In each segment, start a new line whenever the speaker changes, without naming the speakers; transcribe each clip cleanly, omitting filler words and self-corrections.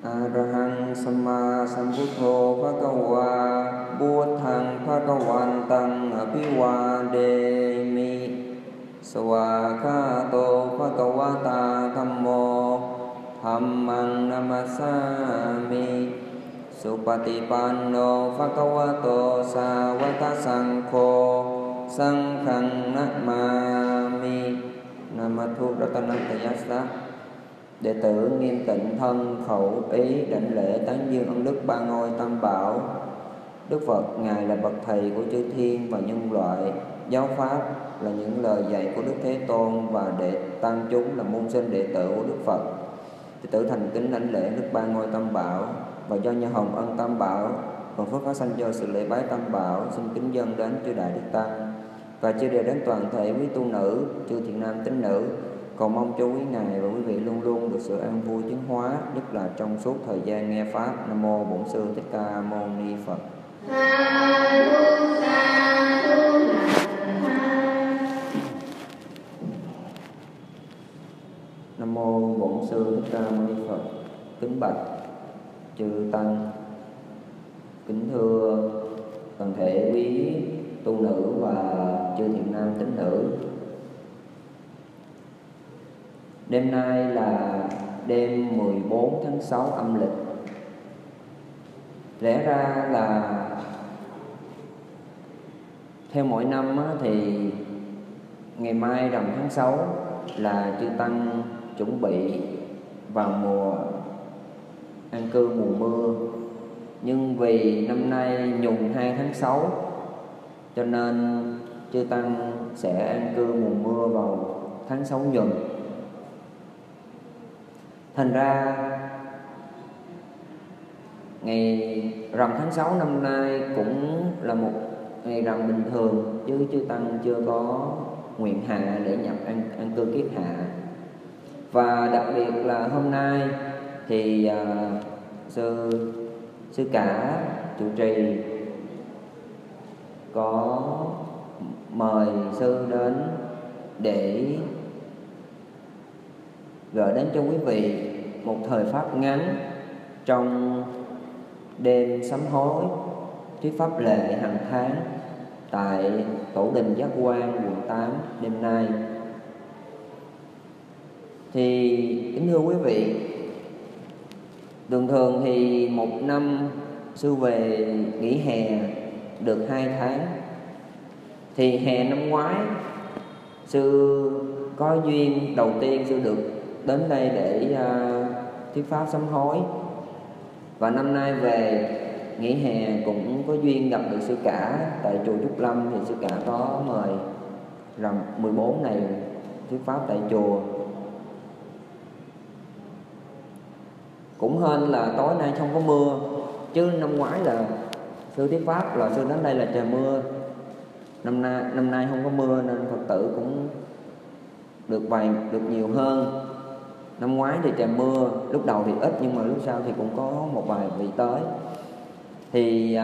Arahang Samma Sambuddho Bhagava Buddhang Bhagavantam Abhivademi Swakato Bhagavata Dhammo Dhammang Namasami Supatipanno Bhagavato Sāvaka Saṅkho Saṅghang Namami. Namathu Ratanantayassa. Đệ tử Nghiêm Tịnh thân khẩu ý đảnh lễ tán dương ân đức ba ngôi tam bảo. Đức Phật ngài là bậc thầy của chư thiên và nhân loại. Giáo pháp là những lời dạy của Đức Thế Tôn và đệ tăng chúng là môn sinh đệ tử của Đức Phật. Đệ tử thành kính đảnh lễ đức ba ngôi tam bảo và do nhờ hồng ân tam bảo còn phước phát sanh do sự lễ bái tam bảo, xin kính dâng đến chư đại đức tăng và chia đều đến toàn thể quý tu nữ, chư thiện nam tín nữ. Cầu mong cho quý ngài và quý vị luôn luôn được sự an vui chứng hóa, nhất là trong suốt thời gian nghe pháp. Nam mô Bổn Sư Thích Ca Mâu Ni Phật. Nam mô Bổn Sư Thích Ca Mâu Ni Phật. Kính bạch chư tăng, kính thưa toàn thể quý tu nữ và chư thiện nam tín nữ. Đêm nay là đêm 14 tháng 6 âm lịch. Lẽ ra là theo mỗi năm thì ngày mai rằm tháng 6 là chư tăng chuẩn bị vào mùa an cư mùa mưa. Nhưng vì năm nay nhùng 2 tháng 6 cho nên chư tăng sẽ an cư mùa mưa vào tháng 6 nhuận. Thành ra ngày rằm tháng 6 năm nay cũng là một ngày rằm bình thường, chứ chư tăng chưa có nguyện hạ để nhập an cư kiết hạ. Và đặc biệt là hôm nay thì sư cả trụ trì có mời sư đến để gửi đến cho quý vị một thời pháp ngắn trong đêm sám hối thuyết pháp lệ hàng tháng tại Tổ đình Giác Quan, quận 8 đêm nay. Thì kính thưa quý vị, thường thì một năm sư về nghỉ hè được 2 tháng. Thì hè năm ngoái sư có duyên đầu tiên sư được đến đây để thuyết pháp sám hối. Và năm nay về nghỉ hè cũng có duyên gặp được sư cả tại chùa Trúc Lâm. Thì sư cả có mời rằm 14 này thuyết pháp tại chùa. Cũng hên là tối nay không có mưa, chứ năm ngoái là sư thuyết pháp là sư đến đây là trời mưa. Năm nay không có mưa nên Phật tử cũng được nhiều hơn. Năm ngoái thì trời mưa, lúc đầu thì ít nhưng mà lúc sau thì cũng có một vài vị tới. Thì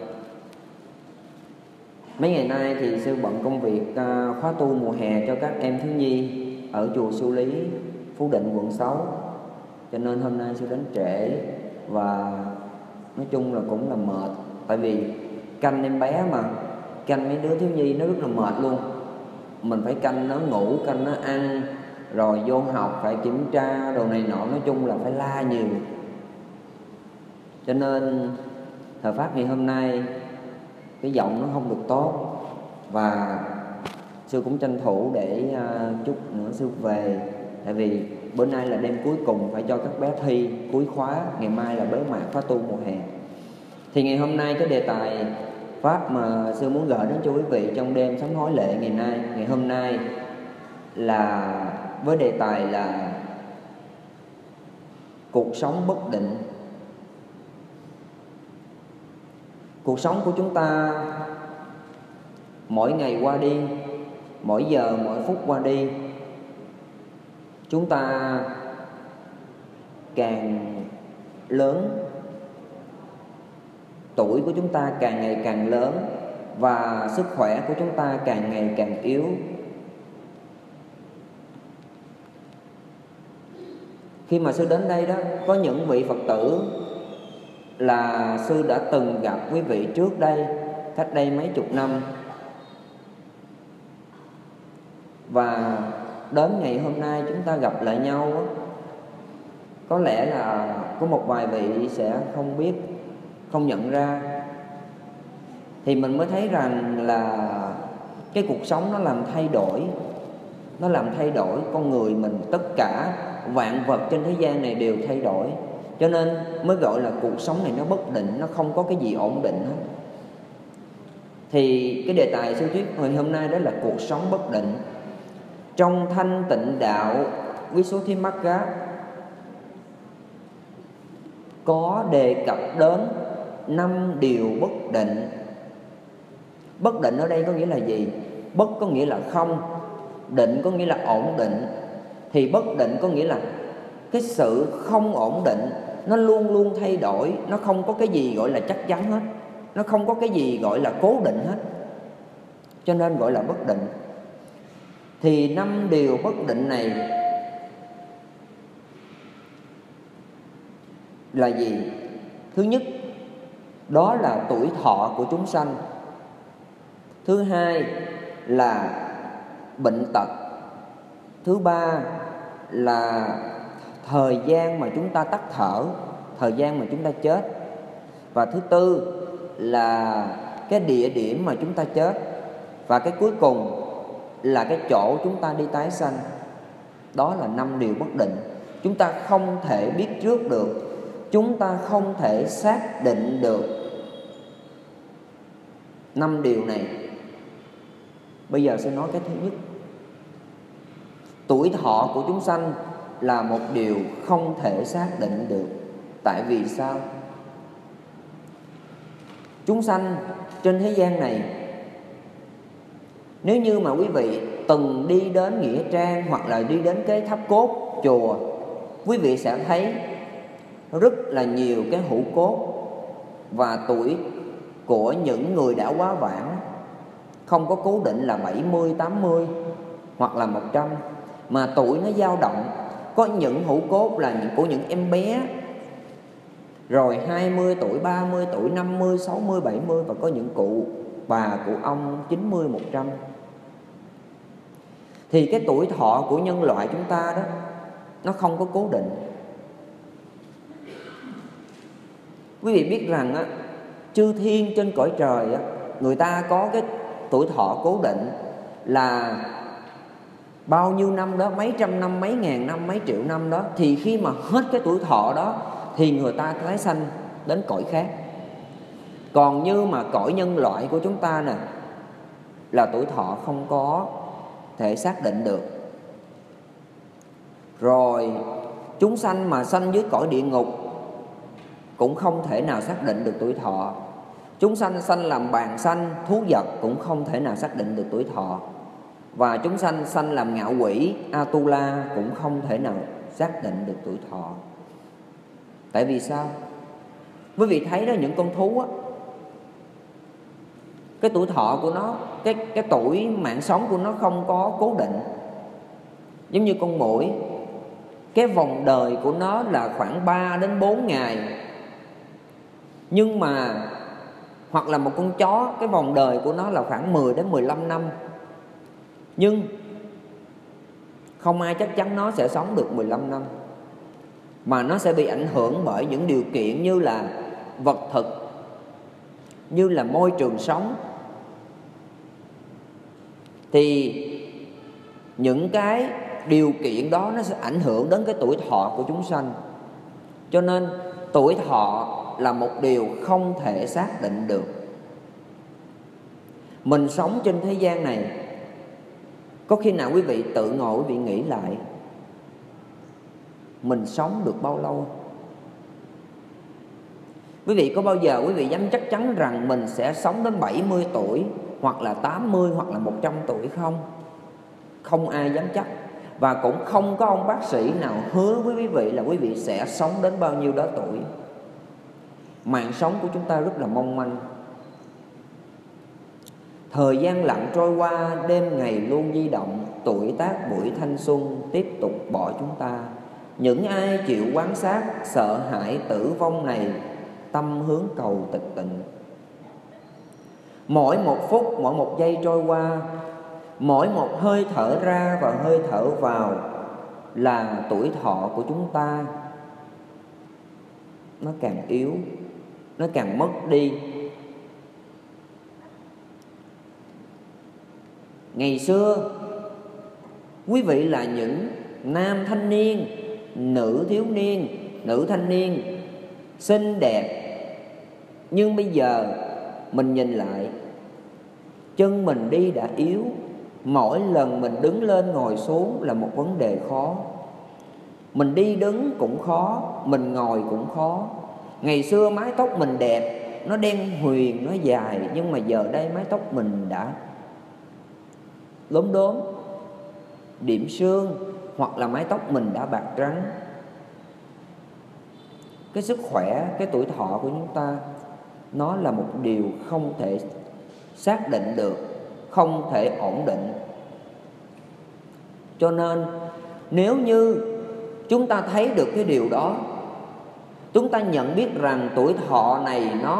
mấy ngày nay thì sư bận công việc khóa tu mùa hè cho các em thiếu nhi ở chùa Sư Lý, Phú Định, quận 6. Cho nên hôm nay sư đến trễ và nói chung là cũng là mệt. Tại vì canh em bé mà, canh mấy đứa thiếu nhi nó rất là mệt luôn. Mình phải canh nó ngủ, canh nó ăn, rồi vô học phải kiểm tra đồ này nọ, nói chung là phải la nhiều. Cho nên thời pháp ngày hôm nay cái giọng nó không được tốt. Và sư cũng tranh thủ để chút nữa sư về. Tại vì bữa nay là đêm cuối cùng phải cho các bé thi cuối khóa, ngày mai là bế mạc khóa tu mùa hè. Thì ngày hôm nay cái đề tài pháp mà sư muốn gửi đến cho quý vị trong đêm sám hối lệ ngày hôm nay là với đề tài là cuộc sống bất định. Cuộc sống của chúng ta mỗi ngày qua đi, mỗi giờ mỗi phút qua đi, chúng ta càng lớn, tuổi của chúng ta càng ngày càng lớn và sức khỏe của chúng ta càng ngày càng yếu. Khi mà sư đến đây đó, có những vị Phật tử là sư đã từng gặp quý vị trước đây, cách đây mấy chục năm, và đến ngày hôm nay chúng ta gặp lại nhau đó, có lẽ là có một vài vị sẽ không biết, không nhận ra, thì mình mới thấy rằng là cái cuộc sống nó làm thay đổi, nó làm thay đổi con người mình. Tất cả vạn vật trên thế gian này đều thay đổi, cho nên mới gọi là cuộc sống này nó bất định, nó không có cái gì ổn định hết. Thì cái đề tài sư thuyết ngày hôm nay đó là cuộc sống bất định. Trong Thanh Tịnh Đạo Visuddhimagga có đề cập đến 5 điều bất định. Bất định ở đây có nghĩa là gì? Bất có nghĩa là không, định có nghĩa là ổn định. Thì bất định có nghĩa là cái sự không ổn định, nó luôn luôn thay đổi, nó không có cái gì gọi là chắc chắn hết, nó không có cái gì gọi là cố định hết, cho nên gọi là bất định. Thì 5 điều bất định này là gì? Thứ nhất, đó là tuổi thọ của chúng sanh. Thứ hai là bệnh tật. Thứ ba là thời gian mà chúng ta tắt thở, thời gian mà chúng ta chết. Và thứ tư là cái địa điểm mà chúng ta chết. Và cái cuối cùng là cái chỗ chúng ta đi tái sanh. Đó là 5 điều bất định. Chúng ta không thể biết trước được, chúng ta không thể xác định được 5 điều này. Bây giờ sẽ nói cái thứ nhất. Tuổi thọ của chúng sanh là một điều không thể xác định được. Tại vì sao? Chúng sanh trên thế gian này, nếu như mà quý vị từng đi đến nghĩa trang hoặc là đi đến cái tháp cốt chùa, quý vị sẽ thấy rất là nhiều cái hũ cốt và tuổi của những người đã quá vãng, không có cố định là 70, 80 hoặc là 100, mà tuổi nó dao động. Có những hũ cốt là của những em bé, rồi 20 tuổi, 30 tuổi, 50, 60, 70, và có những cụ bà, cụ ông 90, 100. Thì cái tuổi thọ của nhân loại chúng ta đó, nó không có cố định. Quý vị biết rằng á, chư thiên trên cõi trời á, người ta có cái tuổi thọ cố định là bao nhiêu năm đó, mấy trăm năm, mấy ngàn năm, mấy triệu năm đó. Thì khi mà hết cái tuổi thọ đó thì người ta tái sanh đến cõi khác. Còn như mà cõi nhân loại của chúng ta nè, là tuổi thọ không có thể xác định được. Rồi chúng sanh mà sanh dưới cõi địa ngục cũng không thể nào xác định được tuổi thọ. Chúng sanh sanh làm bàng sanh, thú vật cũng không thể nào xác định được tuổi thọ. Và chúng sanh sanh làm ngạo quỷ, Atula cũng không thể nào xác định được tuổi thọ. Tại vì sao? Quý vị thấy đó, những con thú á, cái tuổi thọ của nó, cái tuổi mạng sống của nó không có cố định. Giống như con muỗi, cái vòng đời của nó là khoảng 3 đến 4 ngày. Nhưng mà hoặc là một con chó, cái vòng đời của nó là khoảng 10 đến 15 năm. Nhưng không ai chắc chắn nó sẽ sống được 15 năm, mà nó sẽ bị ảnh hưởng bởi những điều kiện như là vật thực, như là môi trường sống. Thì những cái điều kiện đó nó sẽ ảnh hưởng đến cái tuổi thọ của chúng sanh. Cho nên tuổi thọ là một điều không thể xác định được. Mình sống trên thế gian này, có khi nào quý vị tự ngồi quý vị nghĩ lại mình sống được bao lâu? Quý vị có bao giờ quý vị dám chắc chắn rằng mình sẽ sống đến 70 tuổi hoặc là 80 hoặc là 100 tuổi không? Không ai dám chắc. Và cũng không có ông bác sĩ nào hứa với quý vị là quý vị sẽ sống đến bao nhiêu đó tuổi. Mạng sống của chúng ta rất là mong manh. Thời gian lặng trôi qua, đêm ngày luôn di động, tuổi tác buổi thanh xuân tiếp tục bỏ chúng ta. Những ai chịu quan sát sợ hãi tử vong này, tâm hướng cầu tịch tịnh. Mỗi một phút, mỗi một giây trôi qua, mỗi một hơi thở ra và hơi thở vào là tuổi thọ của chúng ta nó càng yếu, nó càng mất đi. Ngày xưa, quý vị là những nam thanh niên, nữ thiếu niên, nữ thanh niên xinh đẹp. Nhưng bây giờ mình nhìn lại, chân mình đi đã yếu. Mỗi lần mình đứng lên ngồi xuống là một vấn đề khó. Mình đi đứng cũng khó, mình ngồi cũng khó. Ngày xưa mái tóc mình đẹp, nó đen huyền, nó dài. Nhưng mà giờ đây mái tóc mình đã lốm đốm, điểm sương, hoặc là mái tóc mình đã bạc trắng. Cái sức khỏe, cái tuổi thọ của chúng ta nó là một điều không thể xác định được, không thể ổn định. Cho nên nếu như chúng ta thấy được cái điều đó, chúng ta nhận biết rằng tuổi thọ này nó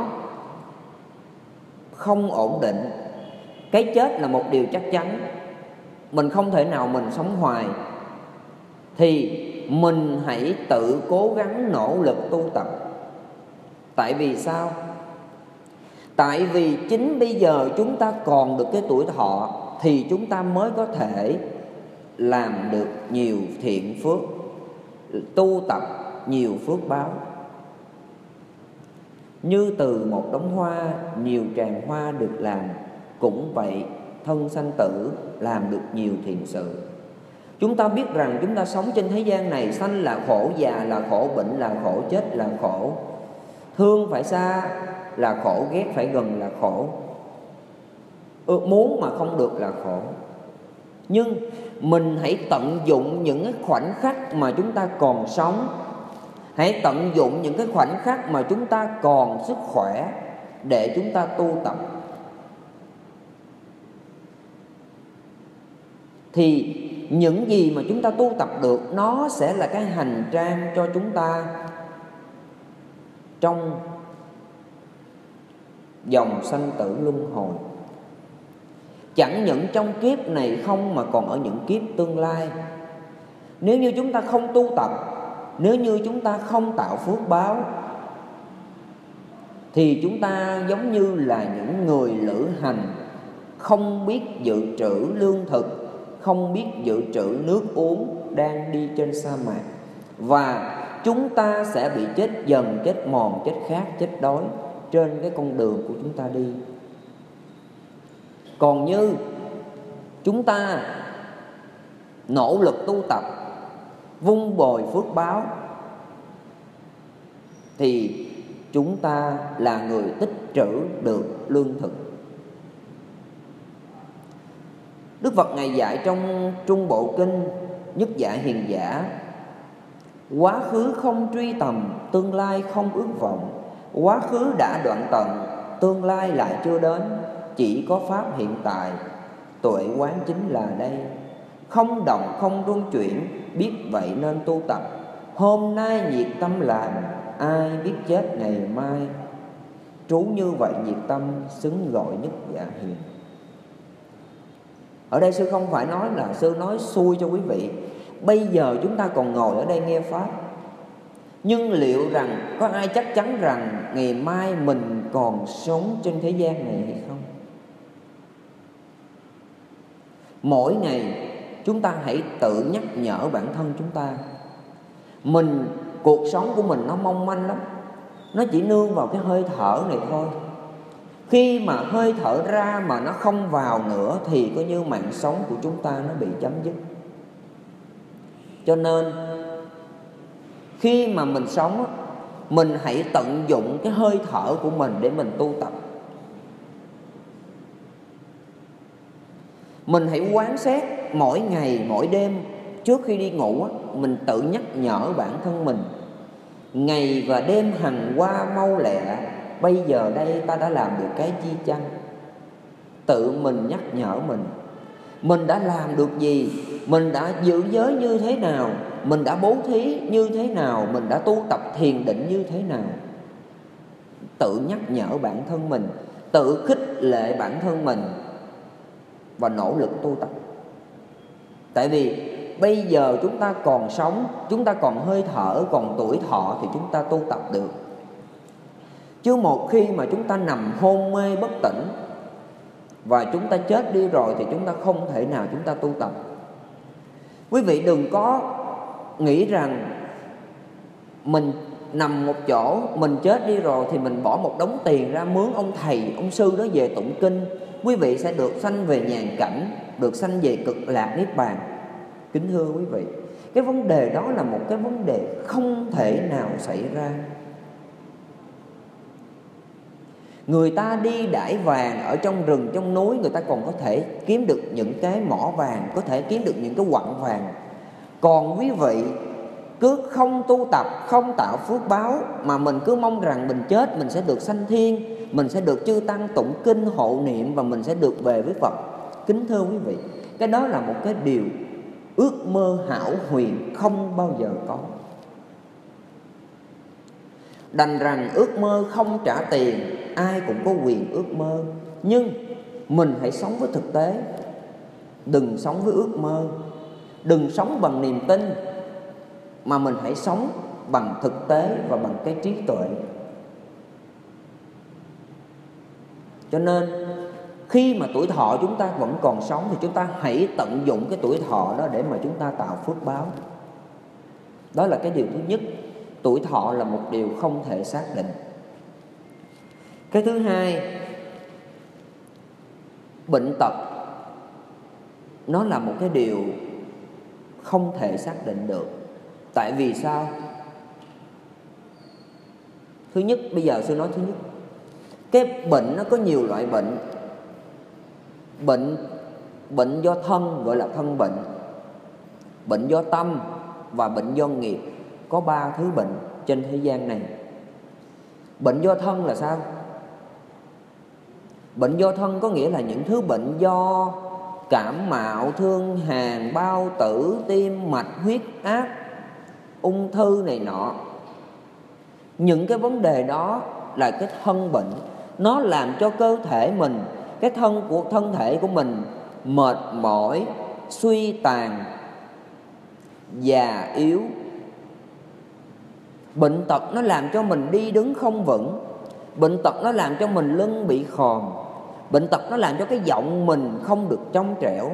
không ổn định, cái chết là một điều chắc chắn, mình không thể nào mình sống hoài, thì mình hãy tự cố gắng nỗ lực tu tập. Tại vì sao? Tại vì chính bây giờ chúng ta còn được cái tuổi thọ thì chúng ta mới có thể làm được nhiều thiện phước, tu tập nhiều phước báo. Như từ một đống hoa, nhiều tràng hoa được làm, cũng vậy thân sanh tử làm được nhiều thiện sự. Chúng ta biết rằng chúng ta sống trên thế gian này, sanh là khổ, già là khổ, bệnh là khổ, chết là khổ, thương phải xa là khổ, ghét phải gần là khổ, muốn mà không được là khổ. Nhưng mình hãy tận dụng những cái khoảnh khắc mà chúng ta còn sống, hãy tận dụng những cái khoảnh khắc mà chúng ta còn sức khỏe để chúng ta tu tập. Thì những gì mà chúng ta tu tập được, nó sẽ là cái hành trang cho chúng ta trong dòng sanh tử luân hồi. Chẳng những trong kiếp này không mà còn ở những kiếp tương lai. Nếu như chúng ta không tu tập, nếu như chúng ta không tạo phước báo, thì chúng ta giống như là những người lữ hành không biết dự trữ lương thực, không biết dự trữ nước uống, đang đi trên sa mạc. Và chúng ta sẽ bị chết dần, chết mòn, chết khát, chết đói trên cái con đường của chúng ta đi. Còn như chúng ta nỗ lực tu tập, vun bồi phước báo, thì chúng ta là người tích trữ được lương thực. Đức Phật Ngài dạy trong Trung Bộ Kinh Nhất Dạ Hiền Giả: quá khứ không truy tầm, tương lai không ước vọng. Quá khứ đã đoạn tận, tương lai lại chưa đến. Chỉ có pháp hiện tại, tuệ quán chính là đây. Không động không rung chuyển, biết vậy nên tu tập. Hôm nay nhiệt tâm làm, ai biết chết ngày mai. Trú như vậy nhiệt tâm, xứng gọi Nhất Dạ Hiền. Ở đây sư không phải nói là sư nói xui cho quý vị. Bây giờ chúng ta còn ngồi ở đây nghe pháp, nhưng liệu rằng có ai chắc chắn rằng ngày mai mình còn sống trên thế gian này hay không? Mỗi ngày chúng ta hãy tự nhắc nhở bản thân chúng ta. Cuộc sống của mình nó mong manh lắm, nó chỉ nương vào cái hơi thở này thôi. Khi mà hơi thở ra mà nó không vào nữa thì coi như mạng sống của chúng ta nó bị chấm dứt. Cho nên khi mà mình sống, mình hãy tận dụng cái hơi thở của mình để mình tu tập. Mình hãy quán xét mỗi ngày, mỗi đêm trước khi đi ngủ, mình tự nhắc nhở bản thân mình: ngày và đêm hằng qua mau lẹ, bây giờ đây ta đã làm được cái chi chăng? Tự mình nhắc nhở mình đã làm được gì, mình đã giữ giới như thế nào, mình đã bố thí như thế nào, mình đã tu tập thiền định như thế nào. Tự nhắc nhở bản thân mình, tự khích lệ bản thân mình và nỗ lực tu tập. Tại vì bây giờ chúng ta còn sống, chúng ta còn hơi thở, còn tuổi thọ thì chúng ta tu tập được. Chứ một khi mà chúng ta nằm hôn mê bất tỉnh và chúng ta chết đi rồi thì chúng ta không thể nào chúng ta tu tập. Quý vị đừng có nghĩ rằng mình nằm một chỗ, mình chết đi rồi thì mình bỏ một đống tiền ra mướn ông thầy, ông sư đó về tụng kinh, quý vị sẽ được sanh về nhàn cảnh, được sanh về cực lạc niết bàn. Kính thưa quý vị, cái vấn đề đó là một cái vấn đề không thể nào xảy ra. Người ta đi đãi vàng ở trong rừng, trong núi, người ta còn có thể kiếm được những cái mỏ vàng, có thể kiếm được những cái quặng vàng. Còn quý vị cứ không tu tập, không tạo phước báo, mà mình cứ mong rằng mình chết mình sẽ được sanh thiên, mình sẽ được chư tăng tụng kinh hộ niệm và mình sẽ được về với Phật. Kính thưa quý vị, cái đó là một cái điều ước mơ hão huyền, không bao giờ có. Đành rằng ước mơ không trả tiền, ai cũng có quyền ước mơ, nhưng mình hãy sống với thực tế. Đừng sống với ước mơ, đừng sống bằng niềm tin, mà mình hãy sống bằng thực tế và bằng cái trí tuệ. Cho nên khi mà tuổi thọ chúng ta vẫn còn sống thì chúng ta hãy tận dụng cái tuổi thọ đó để mà chúng ta tạo phước báo. Đó là cái điều thứ nhất. Tuổi thọ là một điều không thể xác định. Cái thứ hai, bệnh tật nó là một cái điều không thể xác định được. Tại vì sao? Thứ nhất, bây giờ sư nói thứ nhất, cái bệnh nó có nhiều loại bệnh. Bệnh do thân gọi là thân bệnh, bệnh do tâm và bệnh do nghiệp. Có 3 thứ bệnh trên thế gian này. Bệnh do thân là sao? Bệnh do thân có nghĩa là những thứ bệnh do cảm mạo, thương hàn, bao tử, tim mạch, huyết áp, ung thư này nọ. Những cái vấn đề đó là cái thân bệnh. Nó làm cho cơ thể mình, cái thân thể của mình mệt mỏi, suy tàn, già yếu. Bệnh tật nó làm cho mình đi đứng không vững. Bệnh tật nó làm cho mình lưng bị khòm. Bệnh tật nó làm cho cái giọng mình không được trong trẻo.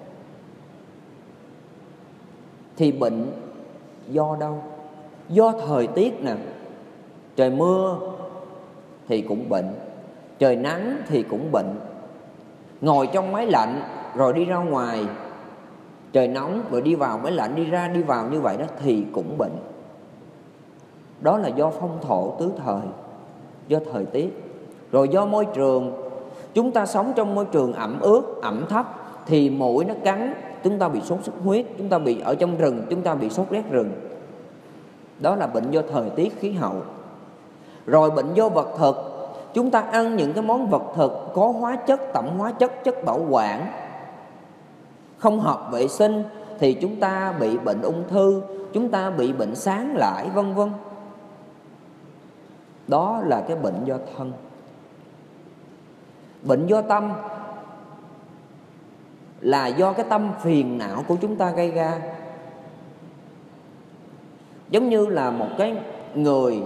Thì bệnh do đâu? Do thời tiết nè. Trời mưa thì cũng bệnh, trời nắng thì cũng bệnh. Ngồi trong máy lạnh rồi đi ra ngoài, trời nóng rồi đi vào máy lạnh, đi ra đi vào như vậy đó thì cũng bệnh. Đó là do phong thổ tứ thời, do thời tiết. Rồi do môi trường. Chúng ta sống trong môi trường ẩm ướt, ẩm thấp thì muỗi nó cắn, chúng ta bị sốt xuất huyết. Chúng ta bị ở trong rừng, chúng ta bị sốt rét rừng. Đó là bệnh do thời tiết khí hậu. Rồi bệnh do vật thực. Chúng ta ăn những cái món vật thực có hóa chất, tẩm hóa chất, chất bảo quản không hợp vệ sinh thì chúng ta bị bệnh ung thư, chúng ta bị bệnh sáng lại, vân vân. Đó là cái bệnh do thân. Bệnh do tâm là do cái tâm phiền não của chúng ta gây ra. Giống như là một cái người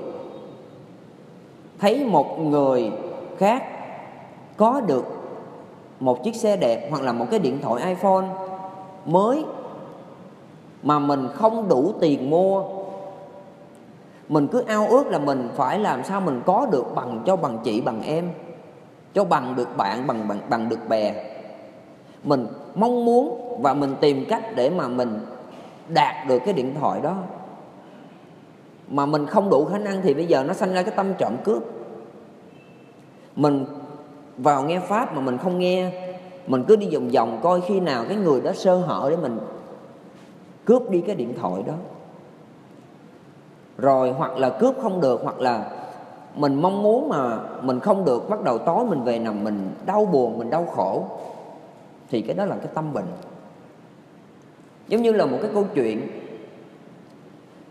thấy một người khác có được một chiếc xe đẹp hoặc là một cái điện thoại iPhone mới mà mình không đủ tiền mua. Mình cứ ao ước là mình phải làm sao mình có được bằng cho bằng chị, bằng em, cho bằng được bạn, bằng được bè. Mình mong muốn và mình tìm cách để mà mình đạt được cái điện thoại đó. Mà mình không đủ khả năng thì bây giờ nó sanh ra cái tâm trộm cướp. Mình vào nghe pháp mà mình không nghe, mình cứ đi vòng vòng coi khi nào cái người đó sơ hở để mình cướp đi cái điện thoại đó. Rồi hoặc là cướp không được, hoặc là mình mong muốn mà mình không được, bắt đầu tối mình về nằm mình đau buồn, mình đau khổ. Thì cái đó là cái tâm bệnh. Giống như là một cái câu chuyện,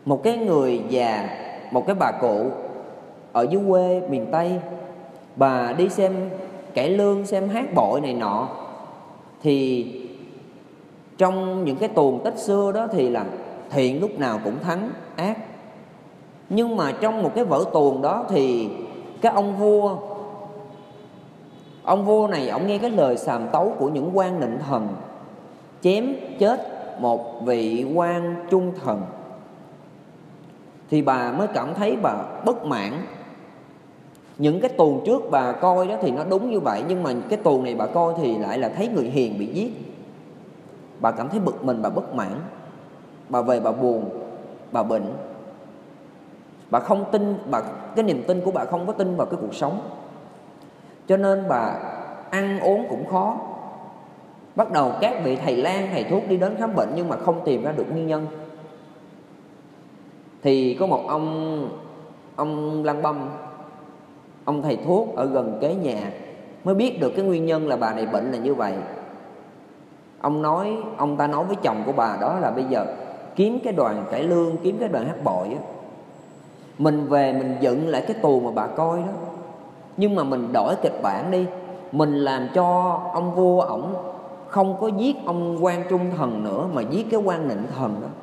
Một cái người già, một cái bà cụ ở dưới quê miền Tây, bà đi xem cải lương, xem hát bội này nọ, thì trong những cái tuồng tích xưa đó thì là thiện lúc nào cũng thắng ác. Nhưng mà trong một cái vở tuồng đó thì cái ông vua này ông nghe cái lời sàm tấu của những quan nịnh thần, chém chết một vị quan trung thần, thì bà mới cảm thấy bà bất mãn. Những cái tuồng trước bà coi đó thì nó đúng như vậy, nhưng mà cái tuồng này bà coi thì lại là thấy người hiền bị giết. Bà cảm thấy bực mình, bà bất mãn. Bà về bà buồn, bà bệnh. Bà không tin, cái niềm tin của bà không có tin vào cái cuộc sống. Cho nên bà ăn uống cũng khó. Bắt đầu các vị thầy lang, thầy thuốc đi đến khám bệnh nhưng mà không tìm ra được nguyên nhân. Thì có một ông lăng băm, ông thầy thuốc ở gần kế nhà mới biết được cái nguyên nhân là bà này bệnh là như vậy. Ông ta nói với chồng của bà đó là bây giờ kiếm cái đoàn cải lương, kiếm cái đoàn hát bội á, mình về mình dựng lại cái tuồng mà bà coi đó, nhưng mà mình đổi kịch bản đi, mình làm cho ông vua ổng không có giết ông quan trung thần nữa mà giết cái quan nịnh thần đó.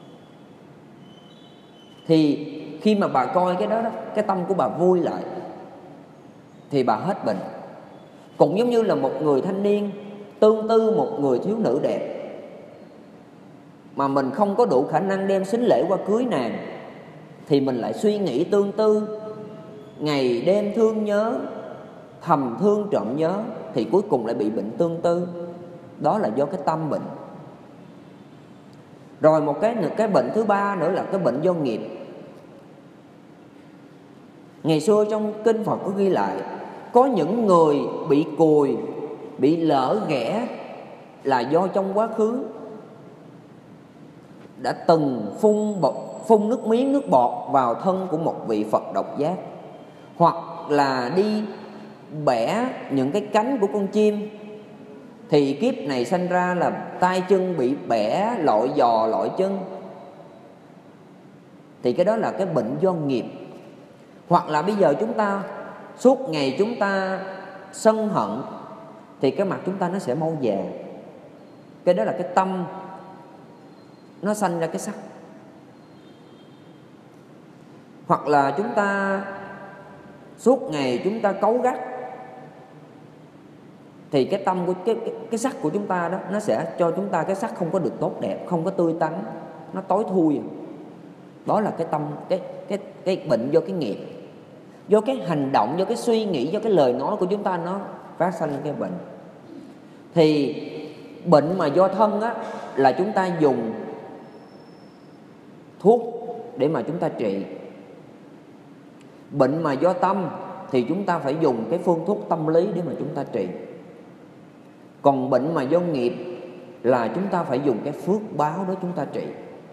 Thì khi mà bà coi cái đó, cái tâm của bà vui lại thì bà hết bệnh. Cũng giống như là một người thanh niên tương tư một người thiếu nữ đẹp mà mình không có đủ khả năng đem sính lễ qua cưới nàng, thì mình lại suy nghĩ tương tư, ngày đêm thương nhớ, thầm thương trộm nhớ, thì cuối cùng lại bị bệnh tương tư. Đó là do cái tâm bệnh. Rồi một cái bệnh thứ ba nữa là cái bệnh do nghiệp. Ngày xưa trong kinh Phật có ghi lại, có những người bị cùi, bị lỡ ghẻ là do trong quá khứ đã từng phun nước miếng, nước bọt vào thân của một vị Phật độc giác, hoặc là đi bẻ những cái cánh của con chim, thì kiếp này sanh ra là tay chân bị bẻ, lội giò, lội chân. Thì cái đó là cái bệnh do nghiệp. Hoặc là bây giờ chúng ta suốt ngày chúng ta sân hận, thì cái mặt chúng ta nó sẽ mau già. Cái đó là cái tâm nó sanh ra cái sắc. Hoặc là chúng ta suốt ngày chúng ta cáu gắt, thì cái tâm của cái sắc của chúng ta đó, nó sẽ cho chúng ta cái sắc không có được tốt đẹp, không có tươi tắn, nó tối thui. Đó là cái tâm, cái bệnh do cái nghiệp, do cái hành động, do cái suy nghĩ, do cái lời nói của chúng ta nó phát sinh cái bệnh. Thì bệnh mà do thân á, là chúng ta dùng thuốc để mà chúng ta trị. Bệnh mà do tâm thì chúng ta phải dùng cái phương thuốc tâm lý để mà chúng ta trị. Còn bệnh mà do nghiệp là chúng ta phải dùng cái phước báo đó chúng ta trị.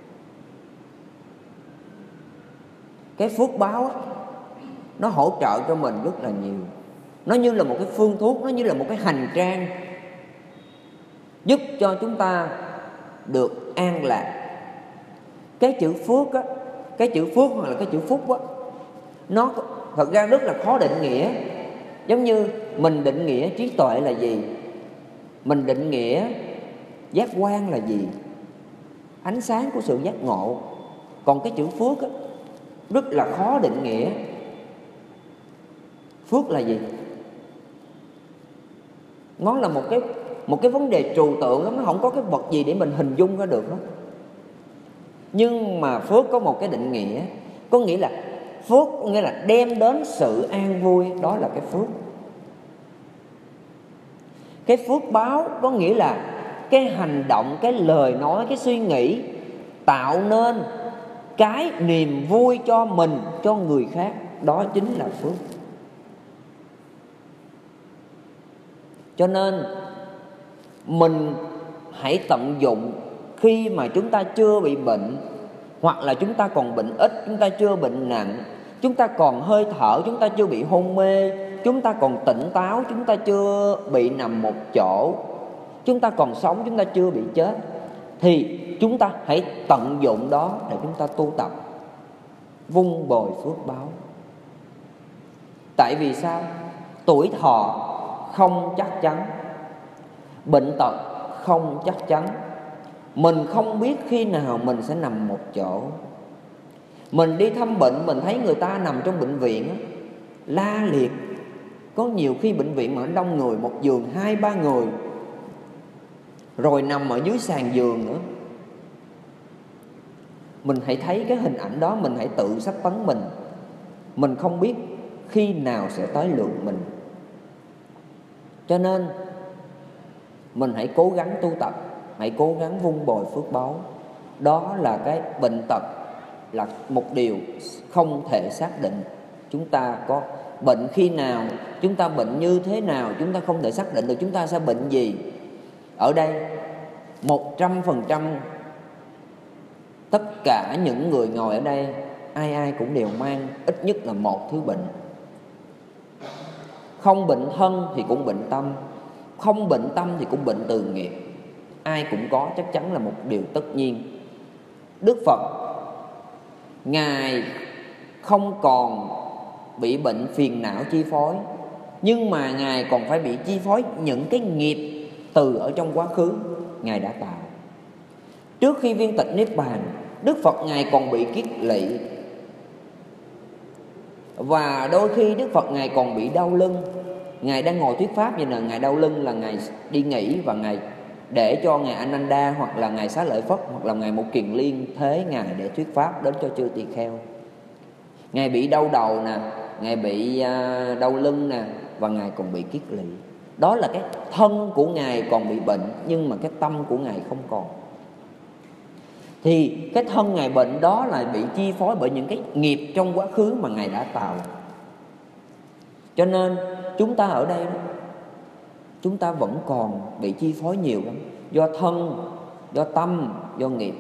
Cái phước báo á, nó hỗ trợ cho mình rất là nhiều. Nó như là một cái phương thuốc, nó như là một cái hành trang giúp cho chúng ta được an lạc. Cái chữ phước á, cái chữ phước hoặc là cái chữ phúc á, nó thật ra rất là khó định nghĩa. Giống như mình định nghĩa trí tuệ là gì, mình định nghĩa giác quan là gì, ánh sáng của sự giác ngộ. Còn cái chữ phước á, rất là khó định nghĩa. Phước là gì? Nó là một cái vấn đề trừu tượng lắm, nó không có cái vật gì để mình hình dung ra được đó. Nhưng mà phước có một cái định nghĩa, có nghĩa là phước nghĩa là đem đến sự an vui, đó là cái phước. Cái phước báo có nghĩa là cái hành động, cái lời nói, cái suy nghĩ tạo nên cái niềm vui cho mình, cho người khác, đó chính là phước. Cho nên mình hãy tận dụng khi mà chúng ta chưa bị bệnh, hoặc là chúng ta còn bệnh ít, chúng ta chưa bệnh nặng, chúng ta còn hơi thở, chúng ta chưa bị hôn mê, chúng ta còn tỉnh táo, chúng ta chưa bị nằm một chỗ, chúng ta còn sống, chúng ta chưa bị chết, thì chúng ta hãy tận dụng đó để chúng ta tu tập, vun bồi phước báo. Tại vì sao? Tuổi thọ không chắc chắn, bệnh tật không chắc chắn. Mình không biết khi nào mình sẽ nằm một chỗ. Mình đi thăm bệnh, mình thấy người ta nằm trong bệnh viện la liệt. Có nhiều khi bệnh viện mà đông người, một giường 2-3 người, rồi nằm ở dưới sàn giường nữa. Mình hãy thấy cái hình ảnh đó, mình hãy tự sách tấn mình. Mình không biết khi nào sẽ tới lượt mình. Cho nên mình hãy cố gắng tu tập, hãy cố gắng vun bồi phước báu. Đó là cái bệnh tật là một điều không thể xác định. Chúng ta có bệnh khi nào, chúng ta bệnh như thế nào, chúng ta không thể xác định được chúng ta sẽ bệnh gì. Ở đây 100% tất cả những người ngồi ở đây, ai ai cũng đều mang ít nhất là một thứ bệnh. Không bệnh thân thì cũng bệnh tâm, không bệnh tâm thì cũng bệnh từ nghiệp. Ai cũng có, chắc chắn là một điều tất nhiên. Đức Phật, Ngài không còn bị bệnh phiền não chi phối, nhưng mà Ngài còn phải bị chi phối những cái nghiệp từ ở trong quá khứ Ngài đã tạo. Trước khi viên tịch Niết Bàn, Đức Phật Ngài còn bị kiết lỵ. Và đôi khi Đức Phật Ngài còn bị đau lưng. Ngài đang ngồi thuyết pháp vậy nè, Ngài đau lưng là Ngài đi nghỉ, và Ngài để cho Ngài Ananda hoặc là Ngài Xá Lợi Phất hoặc là Ngài Một Kiền Liên thế Ngài để thuyết pháp đến cho chư tỳ kheo. Ngài bị đau đầu nè, Ngài bị đau lưng nè, và Ngài còn bị kiết lỵ. Đó là cái thân của Ngài còn bị bệnh, nhưng mà cái tâm của Ngài không còn. Thì cái thân Ngài bệnh đó là bị chi phối bởi những cái nghiệp trong quá khứ mà Ngài đã tạo. Cho nên chúng ta ở đây, chúng ta vẫn còn bị chi phối nhiều lắm. Do thân, do tâm, do nghiệp.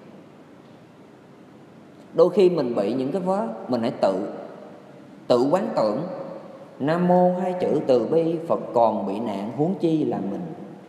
Đôi khi mình bị những cái vớ, mình hãy tự quán tưởng: Nam Mô hai chữ từ bi, Phật còn bị nạn, huống chi là mình.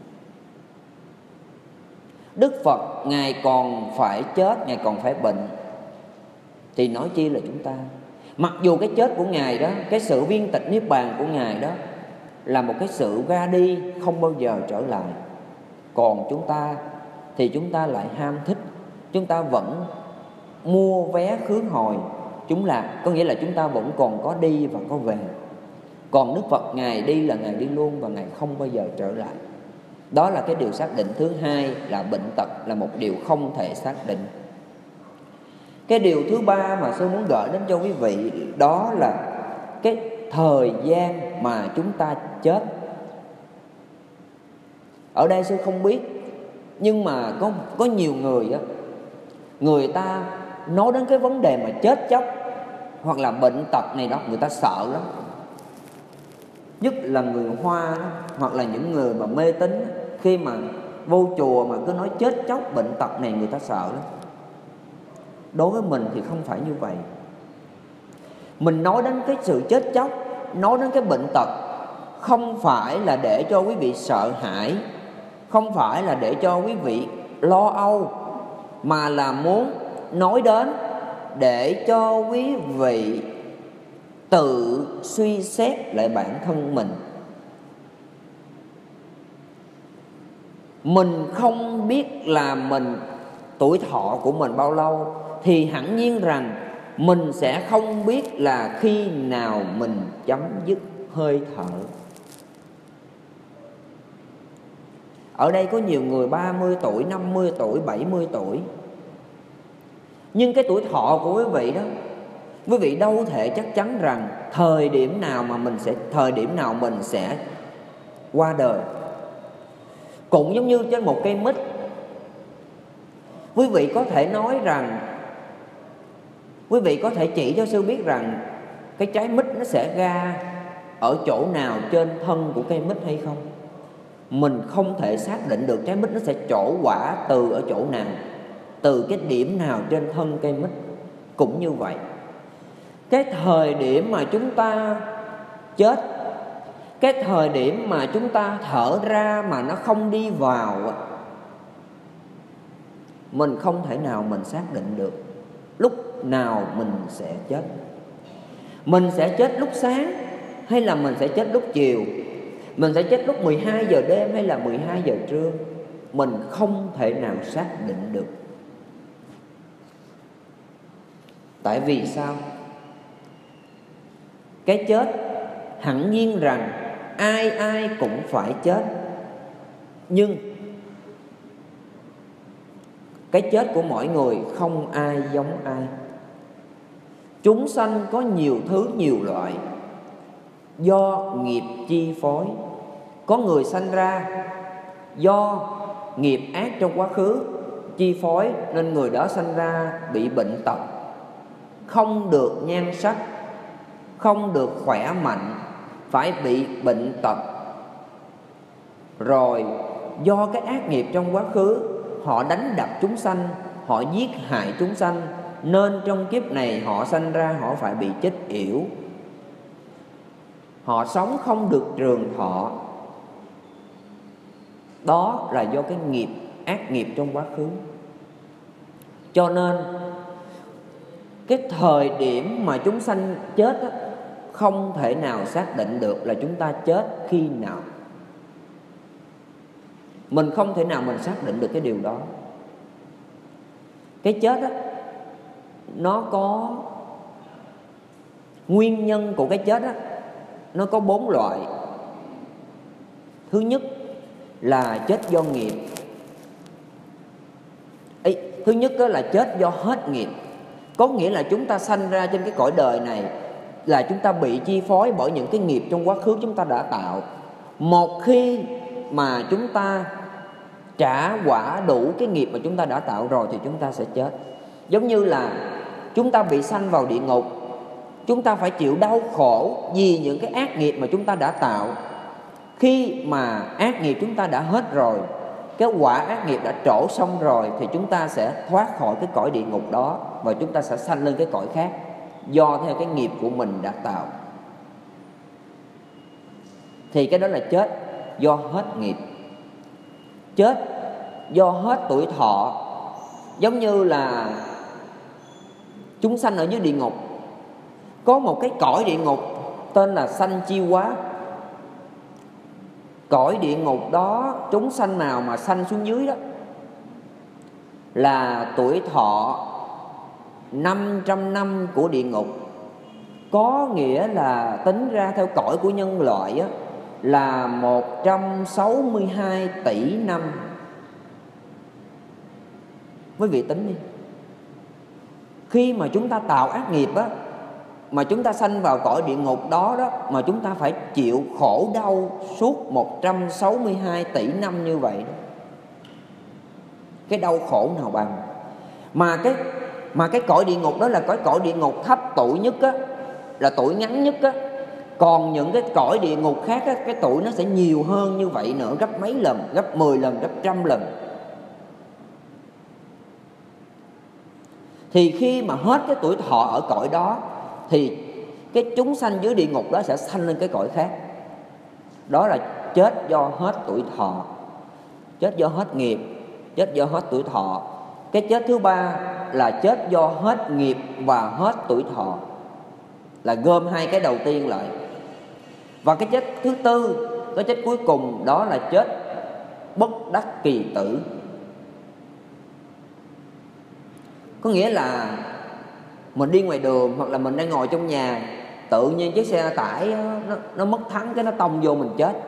Đức Phật Ngài còn phải chết, Ngài còn phải bệnh, thì nói chi là chúng ta. Mặc dù cái chết của Ngài đó, cái sự viên tịch Niết Bàn của Ngài đó là một cái sự ra đi không bao giờ trở lại. Còn chúng ta thì chúng ta lại ham thích, chúng ta vẫn mua vé khứ hồi. Có nghĩa là chúng ta vẫn còn có đi và có về. Còn Đức Phật Ngài đi là Ngài đi luôn, và Ngài không bao giờ trở lại. Đó là cái điều xác định thứ hai, là bệnh tật là một điều không thể xác định. Cái điều thứ ba mà sư muốn gửi đến cho quý vị, đó là cái thời gian mà chúng ta chết. Ở đây sư không biết, nhưng mà có nhiều người á, người ta nói đến cái vấn đề mà chết chóc hoặc là bệnh tật này đó, người ta sợ lắm. Nhất là người Hoa đó, hoặc là những người mà mê tín đó, khi mà vô chùa mà cứ nói chết chóc bệnh tật này, người ta sợ lắm. Đối với mình thì không phải như vậy. Mình nói đến cái sự chết chóc, nói đến cái bệnh tật, không phải là để cho quý vị sợ hãi, không phải là để cho quý vị lo âu, mà là muốn nói đến để cho quý vị tự suy xét lại bản thân mình. Mình không biết là mình tuổi thọ của mình bao lâu, thì hẳn nhiên rằng mình sẽ không biết là khi nào mình chấm dứt hơi thở. Ở đây có nhiều người 30 tuổi, 50 tuổi, 70 tuổi. Nhưng cái tuổi thọ của quý vị đó, quý vị đâu thể chắc chắn rằng thời điểm nào mình sẽ qua đời. Cũng giống như trên một cây mít, quý vị có thể nói rằng, quý vị có thể chỉ cho sư biết rằng cái trái mít nó sẽ ra ở chỗ nào trên thân của cây mít hay không? Mình không thể xác định được trái mít nó sẽ trổ quả từ ở chỗ nào, từ cái điểm nào trên thân cây mít. Cũng như vậy, cái thời điểm mà chúng ta chết, cái thời điểm mà chúng ta thở ra mà nó không đi vào, Mình không thể nào mình xác định được lúc nào mình sẽ chết. Mình sẽ chết lúc sáng hay là mình sẽ chết lúc chiều? Mình sẽ chết lúc 12 giờ đêm hay là 12 giờ trưa? Mình không thể nào xác định được. Tại vì sao? Cái chết hẳn nhiên rằng ai ai cũng phải chết, nhưng cái chết của mỗi người không ai giống ai. Chúng sanh có nhiều thứ nhiều loại, do nghiệp chi phối. Có người sanh ra do nghiệp ác trong quá khứ chi phối, nên người đó sanh ra bị bệnh tật, không được nhan sắc, không được khỏe mạnh, phải bị bệnh tật. Rồi do cái ác nghiệp trong quá khứ, họ đánh đập chúng sanh, họ giết hại chúng sanh, nên trong kiếp này họ sanh ra họ phải bị chết yểu. Họ sống không được trường thọ. Đó là do cái nghiệp, ác nghiệp trong quá khứ. Cho nên cái thời điểm mà chúng sanh chết á, không thể nào xác định được là chúng ta chết khi nào. Mình không thể nào mình xác định được cái điều đó. Cái chết á, nó có nguyên nhân của cái chết á, nó có 4 loại. Thứ nhất là chết do nghiệp. Thứ nhất là chết do hết nghiệp. Có nghĩa là chúng ta sanh ra trên cái cõi đời này là chúng ta bị chi phối bởi những cái nghiệp trong quá khứ chúng ta đã tạo. Một khi mà chúng ta trả quả đủ cái nghiệp mà chúng ta đã tạo rồi thì chúng ta sẽ chết. Giống như là chúng ta bị sanh vào địa ngục, chúng ta phải chịu đau khổ vì những cái ác nghiệp mà chúng ta đã tạo. Khi mà ác nghiệp chúng ta đã hết rồi, cái quả ác nghiệp đã trổ xong rồi, thì chúng ta sẽ thoát khỏi cái cõi địa ngục đó và chúng ta sẽ sanh lên cái cõi khác do theo cái nghiệp của mình đã tạo. Thì cái đó là chết do hết nghiệp. Chết do hết tuổi thọ, giống như là chúng sanh ở dưới địa ngục. Có một cái cõi địa ngục tên là sanh chi quá. Cõi địa ngục đó, chúng sanh nào mà sanh xuống dưới đó là tuổi thọ 500 năm của địa ngục. Có nghĩa là tính ra theo cõi của nhân loại á, là 162 tỷ năm. Quý vị tính đi. Khi mà chúng ta tạo ác nghiệp á, mà chúng ta sanh vào cõi địa ngục đó đó, mà chúng ta phải chịu khổ đau suốt 162 tỷ năm như vậy đó. Cái đau khổ nào bằng. Mà cái cõi địa ngục đó là cái cõi địa ngục thấp tuổi nhất á, là tuổi ngắn nhất á. Còn những cái cõi địa ngục khác á, cái tuổi nó sẽ nhiều hơn như vậy nữa, gấp mấy lần, gấp 10 lần, gấp 100 lần. Thì khi mà hết cái tuổi thọ ở cõi đó, thì cái chúng sanh dưới địa ngục đó sẽ sanh lên cái cõi khác. Đó là chết do hết tuổi thọ, chết do hết nghiệp, chết do hết tuổi thọ. Cái chết thứ ba là chết do hết nghiệp và hết tuổi thọ, là gom hai cái đầu tiên lại. Và cái chết thứ tư, cái chết cuối cùng đó là chết bất đắc kỳ tử. Có nghĩa là mình đi ngoài đường hoặc là mình đang ngồi trong nhà, tự nhiên chiếc xe tải nó mất thắng, cái nó tông vô mình chết.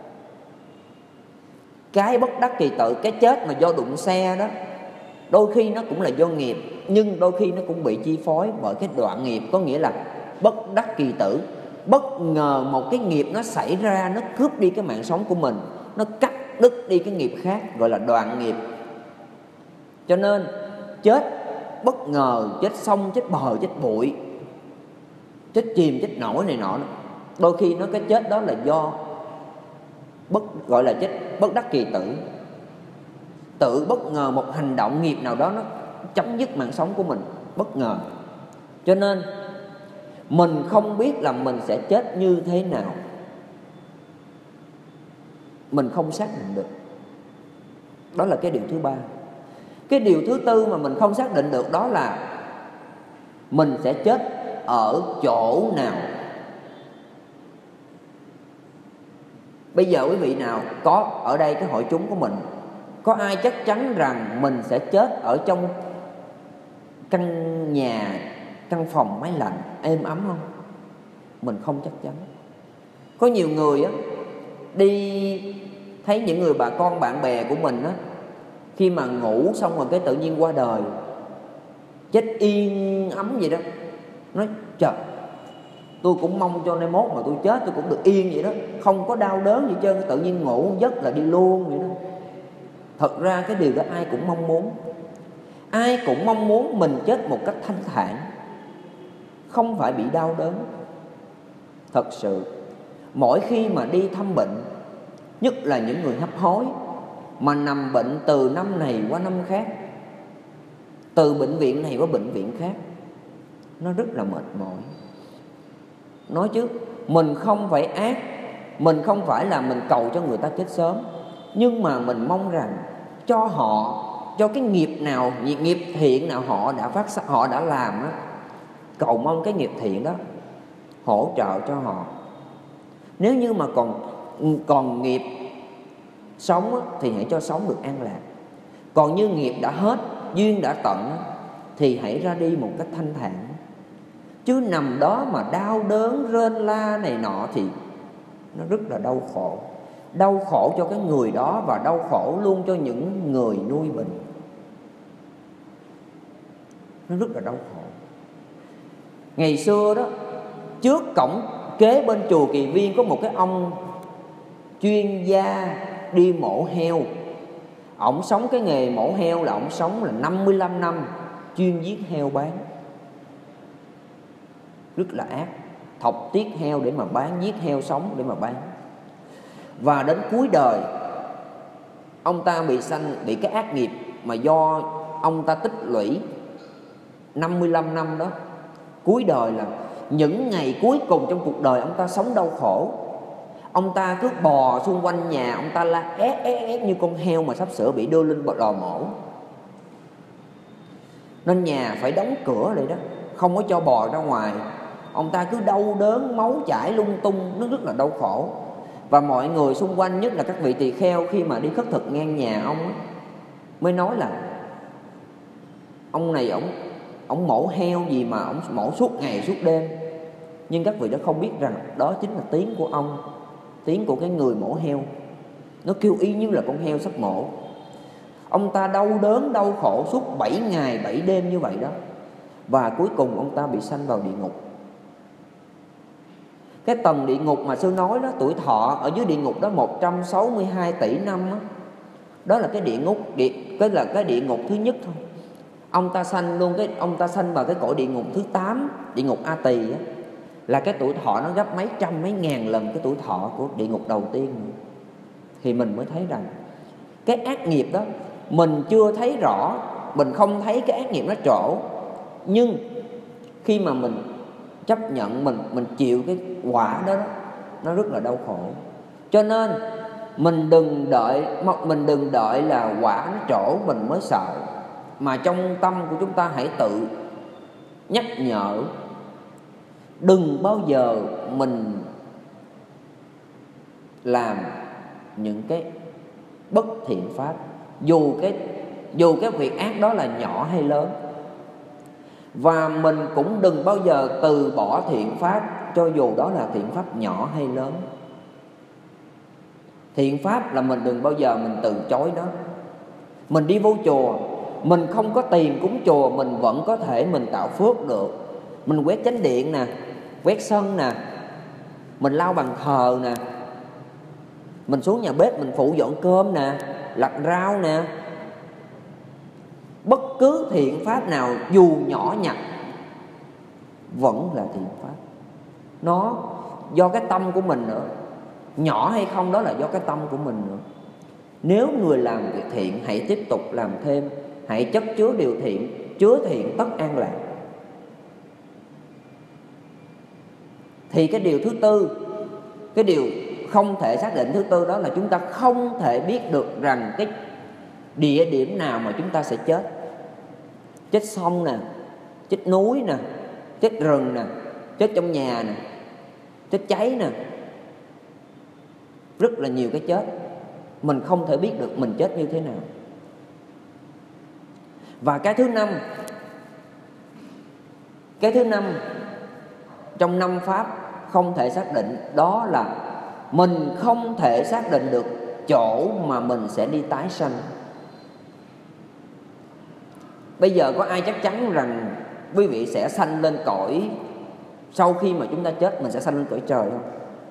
Cái bất đắc kỳ tử, cái chết mà do đụng xe đó, đôi khi nó cũng là do nghiệp, nhưng đôi khi nó cũng bị chi phối bởi cái đoạn nghiệp. Có nghĩa là bất đắc kỳ tử, bất ngờ một cái nghiệp nó xảy ra, nó cướp đi cái mạng sống của mình, nó cắt đứt đi cái nghiệp khác, gọi là đoạn nghiệp. Cho nên chết bất ngờ, chết sông, chết bờ, chết bụi, chết chìm, chết nổi này nọ, đôi khi nó cái chết đó là do gọi là chết bất đắc kỳ tử. Tự bất ngờ một hành động nghiệp nào đó nó chấm dứt mạng sống của mình bất ngờ. Cho nên mình không biết là mình sẽ chết như thế nào, mình không xác định được. Đó là cái điều thứ ba. Cái điều thứ tư mà mình không xác định được đó là mình sẽ chết ở chỗ nào. Bây giờ quý vị nào có ở đây cái hội chúng của mình, có ai chắc chắn rằng mình sẽ chết ở trong căn nhà, căn phòng máy lạnh êm ấm không? Mình không chắc chắn. Có nhiều người á, đi thấy những người bà con bạn bè của mình á, khi mà ngủ xong rồi cái tự nhiên qua đời, chết yên ấm vậy đó, nói trời, tôi cũng mong cho nay mốt mà tôi chết tôi cũng được yên vậy đó, không có đau đớn gì trơn, tự nhiên ngủ giấc là đi luôn vậy đó. Thật ra cái điều đó ai cũng mong muốn. Ai cũng mong muốn mình chết một cách thanh thản, không phải bị đau đớn. Thật sự, mỗi khi mà đi thăm bệnh, nhất là những người hấp hối mà nằm bệnh từ năm này qua năm khác, từ bệnh viện này qua bệnh viện khác, nó rất là mệt mỏi. Nói chứ, mình không phải ác, mình không phải là mình cầu cho người ta chết sớm, nhưng mà mình mong rằng cho họ, cho cái nghiệp nào, nghiệp thiện nào họ đã làm á, cầu mong cái nghiệp thiện đó hỗ trợ cho họ. Nếu như mà còn nghiệp sống á, thì hãy cho sống được an lạc. Còn như nghiệp đã hết, duyên đã tận á, thì hãy ra đi một cách thanh thản. Chứ nằm đó mà đau đớn rên la này nọ thì nó rất là đau khổ. Đau khổ cho cái người đó và đau khổ luôn cho những người nuôi bệnh. Nó rất là đau khổ. Ngày xưa đó, trước cổng kế bên chùa Kỳ Viên có một cái ông chuyên gia đi mổ heo. Ổng sống cái nghề mổ heo là ổng sống là 55 năm, chuyên giết heo bán. Rất là ác, thọc tiết heo để mà bán, giết heo sống để mà bán. Và đến cuối đời, ông ta bị cái ác nghiệp mà do ông ta tích lũy 55 năm đó. Cuối đời là những ngày cuối cùng trong cuộc đời ông ta sống đau khổ. Ông ta cứ bò xung quanh nhà, ông ta la ét như con heo mà sắp sửa bị đưa lên lò mổ. Nên nhà phải đóng cửa lại đó, không có cho bò ra ngoài. Ông ta cứ đau đớn, máu chảy lung tung, nó rất là đau khổ. Và mọi người xung quanh, nhất là các vị tỳ kheo, khi mà đi khất thực ngang nhà ông ấy, mới nói là ông này ổng mổ heo gì mà ổng mổ suốt ngày suốt đêm. Nhưng các vị đã không biết rằng đó chính là tiếng của ông, tiếng của cái người mổ heo. Nó kêu y như là con heo sắp mổ. Ông ta đau đớn, đau khổ suốt 7 ngày 7 đêm như vậy đó. Và cuối cùng ông ta bị sanh vào địa ngục. Cái tầng địa ngục mà sư nói đó, tuổi thọ ở dưới địa ngục đó 162 tỷ năm đó. Đó là cái địa ngục, cái địa ngục thứ nhất thôi. Ông ta sanh vào cái cõi địa ngục thứ 8, địa ngục A Tỳ á, là cái tuổi thọ nó gấp mấy trăm mấy ngàn lần cái tuổi thọ của địa ngục đầu tiên. Thì mình mới thấy rằng cái ác nghiệp đó mình chưa thấy rõ, mình không thấy cái ác nghiệp nó trổ. Nhưng khi mà mình chấp nhận, mình chịu cái quả đó, nó rất là đau khổ. Cho nên mình đừng đợi là quả nó trổ mình mới sợ, mà trong tâm của chúng ta hãy tự nhắc nhở đừng bao giờ mình làm những cái bất thiện pháp, dù cái việc ác đó là nhỏ hay lớn. Và mình cũng đừng bao giờ từ bỏ thiện pháp, cho dù đó là thiện pháp nhỏ hay lớn. Thiện pháp là mình đừng bao giờ mình từ chối đó. Mình đi vô chùa, mình không có tiền cúng chùa, mình vẫn có thể mình tạo phước được. Mình quét chánh điện nè, quét sân nè, mình lau bàn thờ nè, mình xuống nhà bếp mình phụ dọn cơm nè, lặt rau nè. Bất cứ thiện pháp nào dù nhỏ nhặt vẫn là thiện pháp. Nó do cái tâm của mình nữa. Nhỏ hay không đó là do cái tâm của mình nữa. Nếu người làm việc thiện, hãy tiếp tục làm thêm. Hãy chất chứa điều thiện, chứa thiện tất an lạc. Thì cái điều thứ tư, cái điều không thể xác định thứ tư đó là chúng ta không thể biết được rằng địa điểm nào mà chúng ta sẽ chết. Chết sông nè, chết núi nè, chết rừng nè, chết trong nhà nè, chết cháy nè. Rất là nhiều cái chết. Mình không thể biết được mình chết như thế nào. Và cái thứ năm trong 5 pháp không thể xác định, đó là mình không thể xác định được chỗ mà mình sẽ đi tái sanh. Bây giờ có ai chắc chắn rằng quý vị sẽ sanh lên cõi, sau khi mà chúng ta chết mình sẽ sanh lên cõi trời không?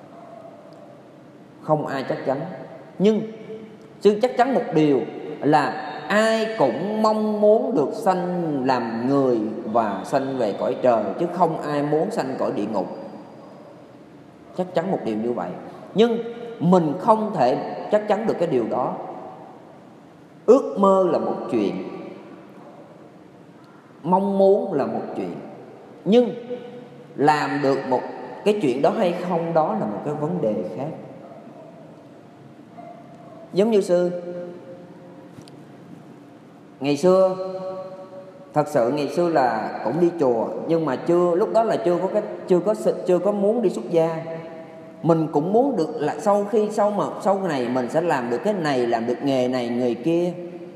Không ai chắc chắn. Nhưng sư chắc chắn một điều là ai cũng mong muốn được sanh làm người và sanh về cõi trời, chứ không ai muốn sanh cõi địa ngục. Chắc chắn một điều như vậy. Nhưng mình không thể chắc chắn được cái điều đó. Ước mơ là một chuyện, mong muốn là một chuyện, nhưng làm được một cái chuyện đó hay không, đó là một cái vấn đề khác. Giống như sư ngày xưa, thật sự ngày xưa là cũng đi chùa, nhưng mà lúc đó là chưa có muốn đi xuất gia. Mình cũng muốn được là sau này mình sẽ làm được cái này, làm được nghề này nghề kia.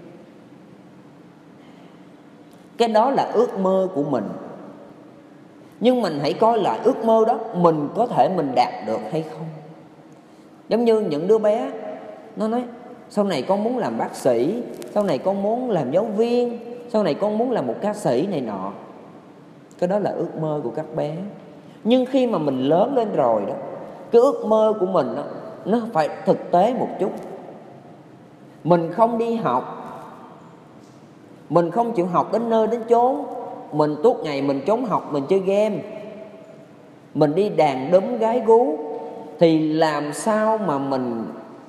Cái đó là ước mơ của mình. Nhưng mình hãy coi lại ước mơ đó mình có thể mình đạt được hay không. Giống như những đứa bé, nó nói sau này con muốn làm bác sĩ, sau này con muốn làm giáo viên, sau này con muốn làm một ca sĩ này nọ. Cái đó là ước mơ của các bé. Nhưng khi mà mình lớn lên rồi đó, cái ước mơ của mình đó, nó phải thực tế một chút. Mình không đi học, mình không chịu học đến nơi đến chốn, mình tuốt ngày mình trốn học, mình chơi game, mình đi đàn đúm gái gú, thì làm sao mà mình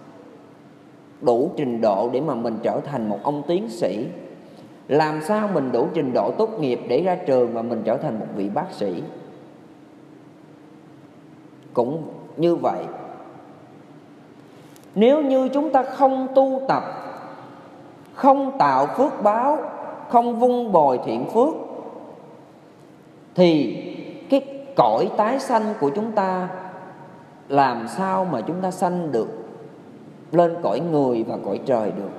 đủ trình độ để mà mình trở thành một ông tiến sĩ? Làm sao mình đủ trình độ tốt nghiệp để ra trường mà mình trở thành một vị bác sĩ? Cũng như vậy, nếu như chúng ta không tu tập, không tạo phước báo, không vun bồi thiện phước, thì cái cõi tái sanh của chúng ta làm sao mà chúng ta sanh được lên cõi người và cõi trời được?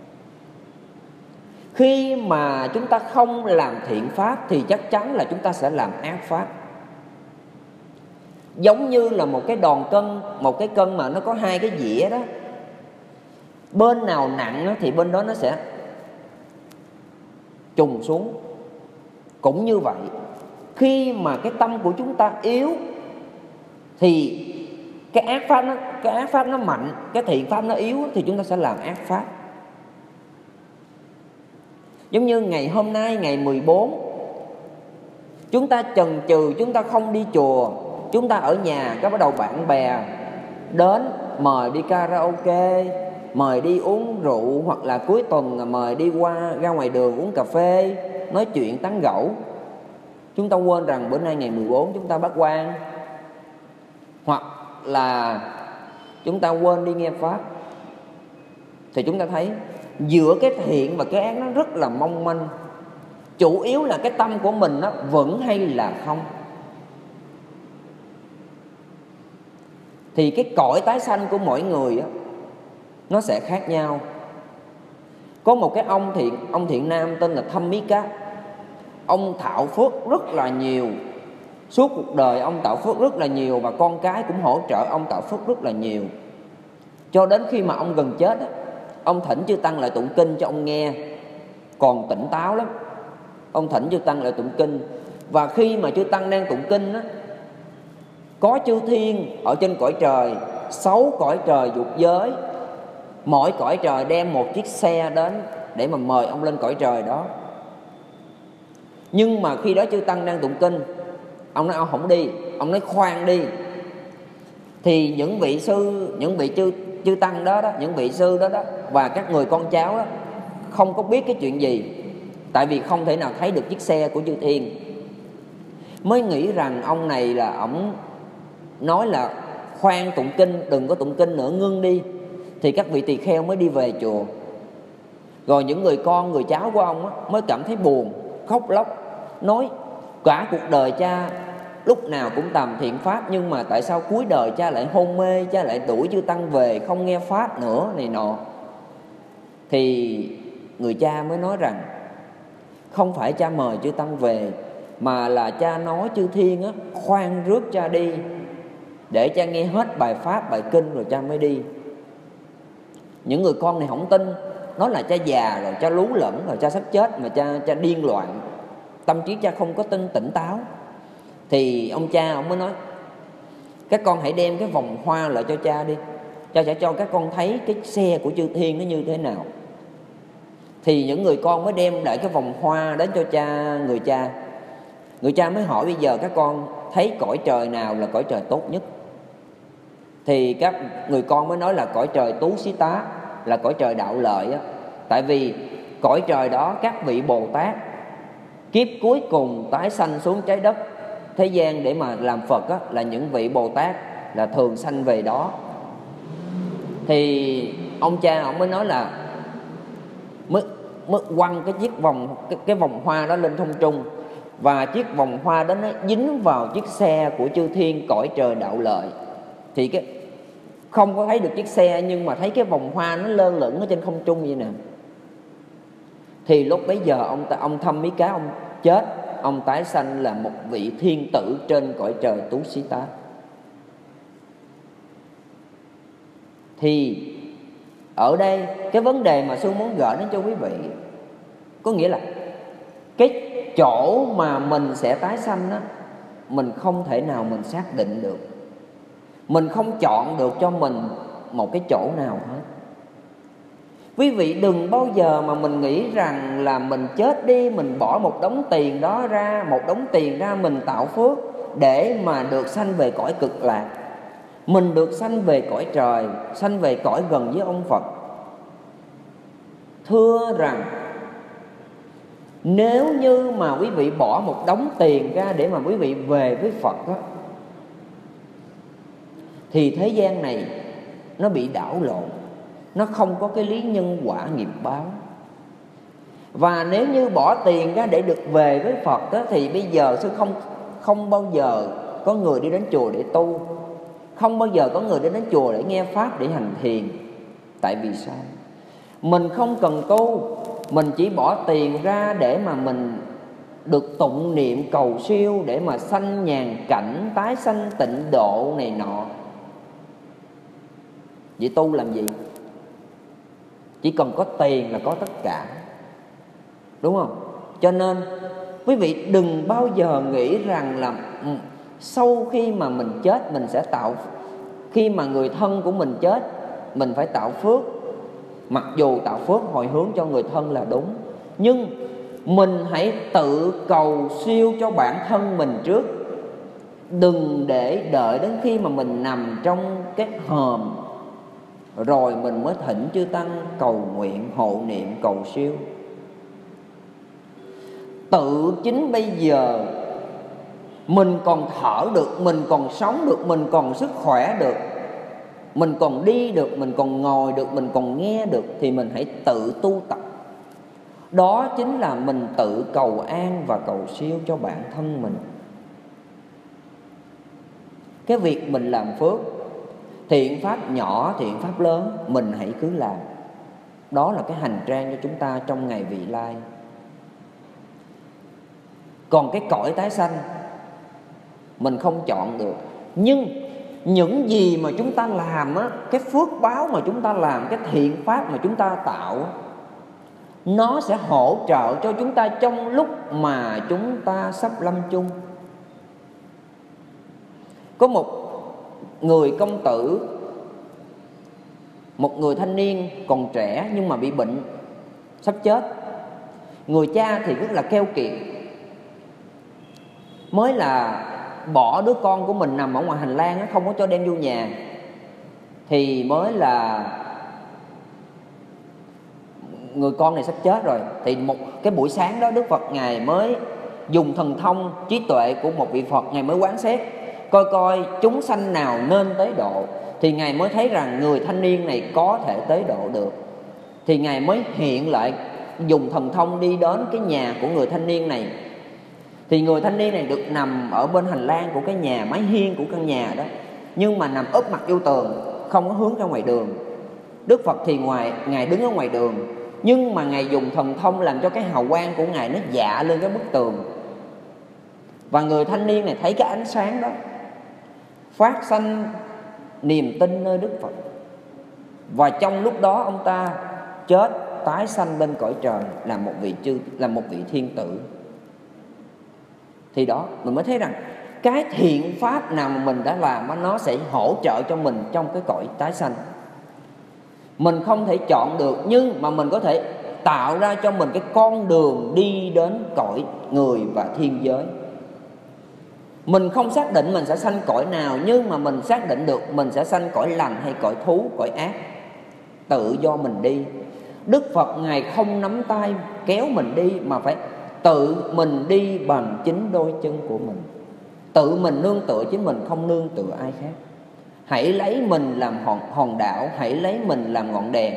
Khi mà chúng ta không làm thiện pháp thì chắc chắn là chúng ta sẽ làm ác pháp. Giống như là một cái đòn cân, một cái cân mà nó có hai cái dĩa đó, bên nào nặng thì bên đó nó sẽ trùng xuống. Cũng như vậy, khi mà cái tâm của chúng ta yếu thì cái ác pháp nó mạnh, cái thiện pháp nó yếu thì chúng ta sẽ làm ác pháp. Giống như ngày hôm nay, ngày 14, chúng ta chần chừ, chúng ta không đi chùa, chúng ta ở nhà, cái bắt đầu bạn bè đến mời đi karaoke, mời đi uống rượu, hoặc là cuối tuần là mời đi ra ngoài đường uống cà phê, nói chuyện tán gẫu. Chúng ta quên rằng bữa nay ngày 14 chúng ta bác quan, hoặc là chúng ta quên đi nghe pháp. Thì chúng ta thấy giữa cái thiện và cái ác nó rất là mong manh. Chủ yếu là cái tâm của mình nó vững hay là không. Thì cái cõi tái sanh của mỗi người á, nó sẽ khác nhau. Có một cái ông thiện nam tên là Thâm Mí Cát. Ông thạo phước rất là nhiều. Suốt cuộc đời ông tạo phước rất là nhiều, và con cái cũng hỗ trợ ông tạo phước rất là nhiều. Cho đến khi mà ông gần chết á, ông thỉnh chư tăng lại tụng kinh cho ông nghe. Còn tỉnh táo lắm. Ông thỉnh chư tăng lại tụng kinh. Và khi mà chư tăng đang tụng kinh á, có chư thiên ở trên cõi trời, 6 cõi trời dục giới, mỗi cõi trời đem một chiếc xe đến để mà mời ông lên cõi trời đó. Nhưng mà khi đó chư tăng đang tụng kinh, ông nói ông không đi, ông nói khoan đi. Thì những vị chư tăng đó, những vị sư đó và các người con cháu đó không có biết cái chuyện gì, tại vì không thể nào thấy được chiếc xe của chư thiên. Mới nghĩ rằng ông này là ổng nói là khoan tụng kinh, đừng có tụng kinh nữa, ngưng đi. Thì các vị tỳ kheo mới đi về chùa. Rồi những người con, người cháu của ông á, mới cảm thấy buồn, khóc lóc, nói cả cuộc đời cha lúc nào cũng tầm thiện pháp, nhưng mà tại sao cuối đời cha lại hôn mê, cha lại đuổi chư tăng về, không nghe pháp nữa này nọ. Thì người cha mới nói rằng không phải cha mời chư tăng về, mà là cha nói chư thiên á, khoan rước cha đi, để cha nghe hết bài pháp, bài kinh rồi cha mới đi. Những người con này không tin, nói là cha già rồi, cha lú lẫn rồi, cha sắp chết mà cha điên loạn, tâm trí cha không có tỉnh táo. Thì ông cha ông mới nói các con hãy đem cái vòng hoa lại cho cha đi, cha sẽ cho các con thấy cái xe của chư thiên nó như thế nào. Thì những người con mới đem lại cái vòng hoa đến cho cha. Người cha mới hỏi bây giờ các con thấy cõi trời nào là cõi trời tốt nhất? Thì các người con mới nói là cõi trời Tú Xí Tá, là cõi trời đạo lợi á. Tại vì cõi trời đó các vị Bồ Tát kiếp cuối cùng tái sanh xuống trái đất thế gian để mà làm Phật á, là những vị Bồ Tát là thường sanh về đó. Thì ông cha ông mới nói là mới quăng cái chiếc cái vòng hoa đó lên không trung, và chiếc vòng hoa đó nó dính vào chiếc xe của chư thiên cõi trời đạo lợi. Thì cái không có thấy được chiếc xe, nhưng mà thấy cái vòng hoa nó lơ lửng ở trên không trung vậy nè. Thì lúc bấy giờ ông Thâm Mí Cá ông chết, ông tái sanh là một vị thiên tử trên cõi trời Tú Xí Tá. Thì ở đây cái vấn đề mà sư muốn gửi đến cho quý vị, có nghĩa là cái chỗ mà mình sẽ tái sanh á, mình không thể nào mình xác định được. Mình không chọn được cho mình một cái chỗ nào hết. Quý vị đừng bao giờ mà mình nghĩ rằng là mình chết đi, mình bỏ một đống tiền đó ra, mình tạo phước để mà được sanh về cõi cực lạc, mình được sanh về cõi trời, sanh về cõi gần với ông Phật. Thưa rằng nếu như mà quý vị bỏ một đống tiền ra để mà quý vị về với Phật đó, thì thế gian này nó bị đảo lộn, nó không có cái lý nhân quả nghiệp báo. Và nếu như bỏ tiền ra để được về với Phật đó, thì bây giờ sư không bao giờ có người đi đến chùa để tu, không bao giờ có người đi đến chùa để nghe pháp, để hành thiền. Tại vì sao? Mình không cần tu, mình chỉ bỏ tiền ra để mà mình được tụng niệm cầu siêu, để mà sanh nhàn cảnh, tái sanh tịnh độ này nọ. Vậy tu làm gì? Chỉ cần có tiền là có tất cả, đúng không? Cho nên quý vị đừng bao giờ nghĩ rằng là sau khi mà mình chết mình sẽ tạo, khi mà người thân của mình chết mình phải tạo phước. Mặc dù tạo phước hồi hướng cho người thân là đúng, nhưng mình hãy tự cầu siêu cho bản thân mình trước. Đừng để đợi đến khi mà mình nằm trong cái hòm rồi mình mới thỉnh chư tăng cầu nguyện, hộ niệm, cầu siêu. Tự chính bây giờ mình còn thở được, mình còn sống được, mình còn sức khỏe được, mình còn đi được, mình còn ngồi được, mình còn nghe được, thì mình hãy tự tu tập. Đó chính là mình tự cầu an và cầu siêu cho bản thân mình. Cái việc mình làm phước, thiện pháp nhỏ, thiện pháp lớn, mình hãy cứ làm. Đó là cái hành trang cho chúng ta trong ngày vị lai. Còn cái cõi tái sanh mình không chọn được, nhưng những gì mà chúng ta làm á, cái phước báo mà chúng ta làm, cái thiện pháp mà chúng ta tạo, nó sẽ hỗ trợ cho chúng ta trong lúc mà chúng ta sắp lâm chung. Có một người công tử, một người thanh niên còn trẻ nhưng mà bị bệnh, sắp chết. Người cha thì rất là keo kiệt, mới là bỏ đứa con của mình nằm ở ngoài hành lang, không có cho đem vô nhà. Thì mới là người con này sắp chết rồi. Thì một cái buổi sáng đó, Đức Phật Ngài mới dùng thần thông trí tuệ của một vị Phật, Ngài mới quán xét coi chúng sanh nào nên tế độ. Thì Ngài mới thấy rằng người thanh niên này có thể tế độ được. thì Ngài mới hiện lại, dùng thần thông đi đến cái nhà của người thanh niên này. Thì người thanh niên này được nằm ở bên hành lang của cái nhà, mái hiên của căn nhà đó, nhưng mà nằm úp mặt vô tường, không có hướng ra ngoài đường. Đức Phật thì Ngài đứng ở ngoài đường, nhưng mà Ngài dùng thần thông làm cho cái hào quang của Ngài nó dạ lên cái bức tường. Và người thanh niên này thấy cái ánh sáng đó, phát sanh niềm tin nơi Đức Phật. Và trong lúc đó ông ta chết, tái sanh lên cõi trời, là một vị thiên tử. Thì đó, mình mới thấy rằng cái thiện pháp nào mà mình đã làm, nó sẽ hỗ trợ cho mình trong cái cõi tái sanh. Mình không thể chọn được, nhưng mà mình có thể tạo ra cho mình cái con đường đi đến cõi người và thiên giới. Mình không xác định mình sẽ sanh cõi nào, nhưng mà mình xác định được mình sẽ sanh cõi lành hay cõi thú, cõi ác. Tự do mình đi. Đức Phật Ngài không nắm tay kéo mình đi, mà phải tự mình đi bằng chính đôi chân của mình. Tự mình nương tựa chính mình, không nương tựa ai khác. Hãy lấy mình làm hòn đảo, hãy lấy mình làm ngọn đèn.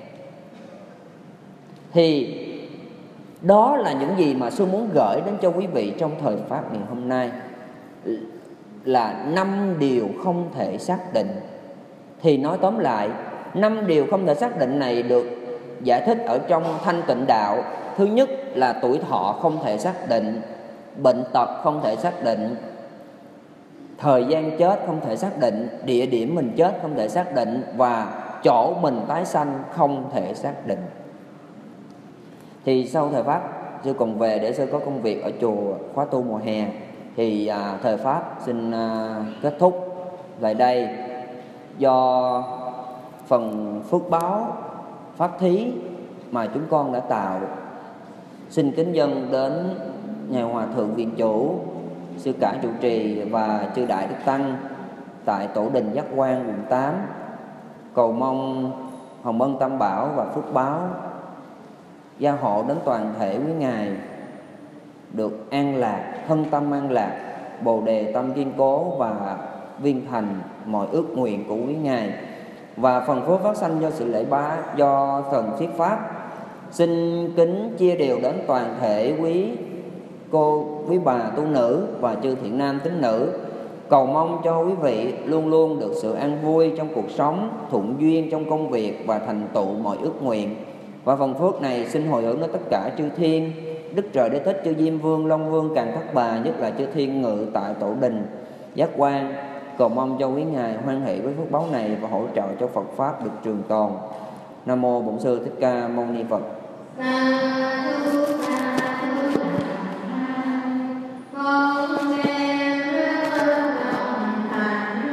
Thì đó là những gì mà sư muốn gửi đến cho quý vị trong thời Pháp ngày hôm nay, là 5 điều không thể xác định. Thì nói tóm lại, 5 điều không thể xác định này được giải thích ở trong Thanh Tịnh Đạo. Thứ nhất là tuổi thọ không thể xác định, bệnh tật không thể xác định, thời gian chết không thể xác định, địa điểm mình chết không thể xác định, và chỗ mình tái sanh không thể xác định. Thì sau thời Pháp, sư còn về để sư có công việc ở chùa khóa tu mùa hè. Thì thời Pháp xin kết thúc tại đây. Do phần phước báo pháp thí mà chúng con đã tạo, xin kính dâng đến Ngài Hòa Thượng Viện Chủ, sư cả trụ trì và chư đại đức tăng tại tổ đình Giác Quan quận 8, cầu mong hồng ân tam bảo và phước báo gia hộ đến toàn thể quý ngài được an lạc, thân tâm an lạc, bồ đề tâm kiên cố và viên thành mọi ước nguyện của quý ngài. Và phần phước phát sanh do sự lễ bá do thần thuyết pháp, xin kính chia đều đến toàn thể quý cô, quý bà tu nữ và chư thiện nam tín nữ, cầu mong cho quý vị luôn luôn được sự an vui trong cuộc sống, thuận duyên trong công việc và thành tựu mọi ước nguyện. Và phần phước này xin hồi hướng đến tất cả chư thiên, Đức Trời Đế Thích, chư Diêm Vương, Long Vương, Càn Thất Bà, nhất là chư thiên ngự tại tổ đình Giác Quan, cầu mong cho quý ngài hoan hỷ với phước báu này và hỗ trợ cho Phật pháp được trường tồn. Nam mô Bổn Sư Thích Ca Mâu Ni Phật.